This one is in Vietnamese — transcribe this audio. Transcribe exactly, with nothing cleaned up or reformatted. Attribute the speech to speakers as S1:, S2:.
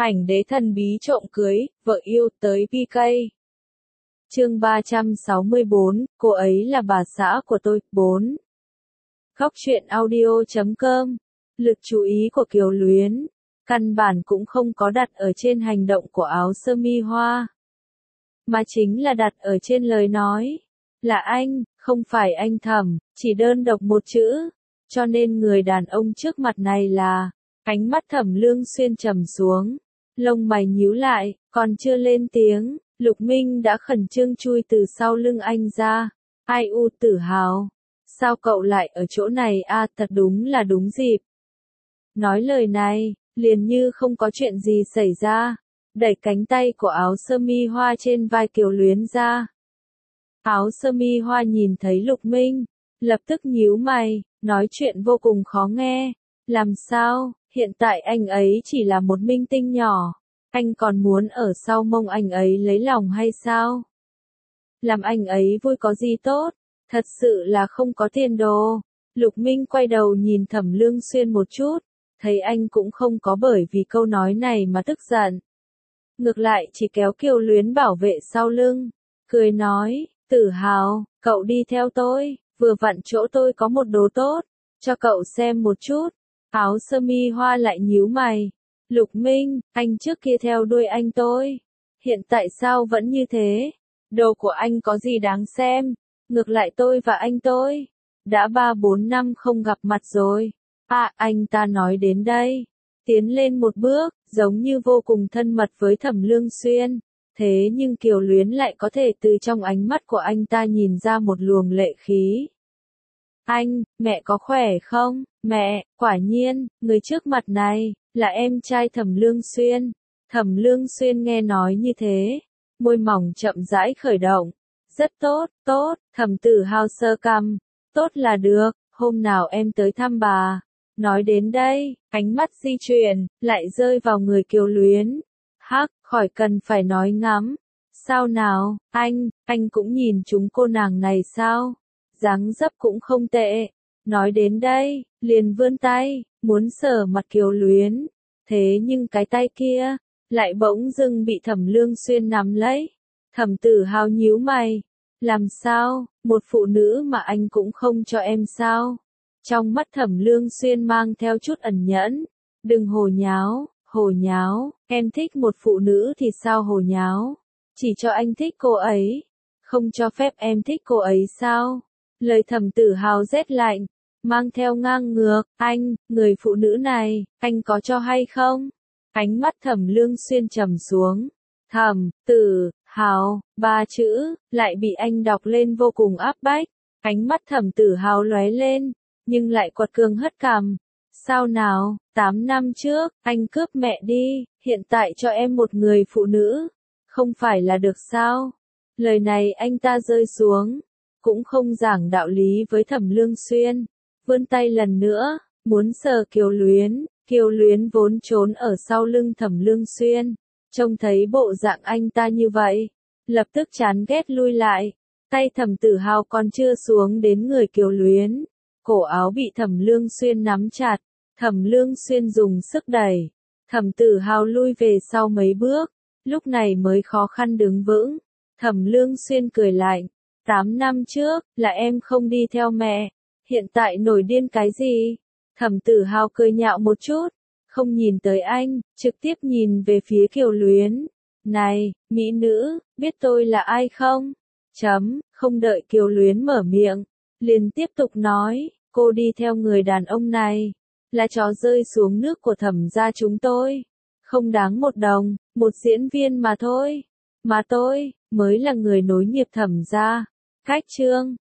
S1: Ảnh đế thần bí trộm cưới, vợ yêu tới pê ca. Chương ba trăm sáu mươi bốn, cô ấy là bà xã của tôi. bốn. Góc truyện audio chấm com. Lực chú ý của Kiều Luyến, căn bản cũng không có đặt ở trên hành động của áo sơ mi hoa, mà chính là đặt ở trên lời nói. Là anh, không phải anh Thẩm, chỉ đơn độc một chữ. Cho nên người đàn ông trước mặt này là, ánh mắt Thẩm Lương Xuyên trầm xuống, lông mày nhíu lại, còn chưa lên tiếng, Lục Minh đã khẩn trương chui từ sau lưng anh ra. Ai u Tử Hào, sao cậu lại ở chỗ này a? À, thật đúng là đúng dịp. Nói lời này, liền như không có chuyện gì xảy ra, đẩy cánh tay của áo sơ mi hoa trên vai Kiều Luyến ra. Áo sơ mi hoa nhìn thấy Lục Minh, lập tức nhíu mày, nói chuyện vô cùng khó nghe. Làm sao, hiện tại anh ấy chỉ là một minh tinh nhỏ, anh còn muốn ở sau mông anh ấy lấy lòng hay sao? Làm anh ấy vui có gì tốt, thật sự là không có tiền đồ. Lục Minh quay đầu nhìn Thẩm Lương Xuyên một chút, thấy anh cũng không có bởi vì câu nói này mà tức giận. Ngược lại chỉ kéo Kiều Luyến bảo vệ sau lưng, cười nói, Tử Hào, cậu đi theo tôi, vừa vặn chỗ tôi có một đồ tốt, cho cậu xem một chút. Áo sơ mi hoa lại nhíu mày. Lục Minh, anh trước kia theo đuôi anh tôi, hiện tại sao vẫn như thế? Đồ của anh có gì đáng xem? Ngược lại tôi và anh tôi đã ba bốn năm không gặp mặt rồi. À, anh ta nói đến đây, tiến lên một bước, giống như vô cùng thân mật với Thẩm Lương Xuyên. Thế nhưng Kiều Luyến lại có thể từ trong ánh mắt của anh ta nhìn ra một luồng lệ khí. Anh, mẹ có khỏe không? Mẹ, quả nhiên, người trước mặt này là em trai Thẩm Lương Xuyên. Thẩm Lương Xuyên nghe nói như thế, môi mỏng chậm rãi khởi động. Rất tốt, tốt, Thẩm Tử Hào sơ cằm. Tốt là được, hôm nào em tới thăm bà. Nói đến đây, ánh mắt di chuyển, lại rơi vào người Kiều Luyến. Hắc, khỏi cần phải nói ngắm. Sao nào, anh, anh cũng nhìn chúng cô nàng này sao? Dáng dấp cũng không tệ. Nói đến đây, liền vươn tay, muốn sờ mặt Kiều Luyến. Thế nhưng cái tay kia, lại bỗng dưng bị Thẩm Lương Xuyên nắm lấy. Thẩm Tử Hào nhíu mày. Làm sao, một phụ nữ mà anh cũng không cho em sao? Trong mắt Thẩm Lương Xuyên mang theo chút ẩn nhẫn. Đừng hồ nháo, hồ nháo, em thích một phụ nữ thì sao hồ nháo? Chỉ cho anh thích cô ấy, không cho phép em thích cô ấy sao? Lời Thẩm Tử Hào rét lạnh, mang theo ngang ngược, anh, người phụ nữ này, anh có cho hay không? Ánh mắt Thẩm Lương Xuyên trầm xuống. Thẩm Tử Hào, ba chữ, lại bị anh đọc lên vô cùng áp bách. Ánh mắt Thẩm Tử Hào lóe lên, nhưng lại quật cường hất cằm. Sao nào, tám năm trước, anh cướp mẹ đi, hiện tại cho em một người phụ nữ, không phải là được sao? Lời này anh ta rơi xuống, cũng không giảng đạo lý với Thẩm Lương Xuyên, vươn tay lần nữa, muốn sờ Kiều Luyến. Kiều Luyến vốn trốn ở sau lưng Thẩm Lương Xuyên, trông thấy bộ dạng anh ta như vậy, lập tức chán ghét lui lại. Tay Thẩm Tử Hào còn chưa xuống đến người Kiều Luyến, cổ áo bị Thẩm Lương Xuyên nắm chặt. Thẩm Lương Xuyên dùng sức đẩy, Thẩm Tử Hào lui về sau mấy bước, lúc này mới khó khăn đứng vững. Thẩm Lương Xuyên cười lạnh, tám năm trước, là em không đi theo mẹ, hiện tại nổi điên cái gì? Thẩm Tử Hào cười nhạo một chút, không nhìn tới anh, trực tiếp nhìn về phía Kiều Luyến. Này, mỹ nữ, biết tôi là ai không? Chấm, không đợi Kiều Luyến mở miệng, liền tiếp tục nói, cô đi theo người đàn ông này, là trò rơi xuống nước của Thẩm gia chúng tôi, không đáng một đồng, một diễn viên mà thôi, mà tôi, mới là người nối nghiệp Thẩm gia. Cách chương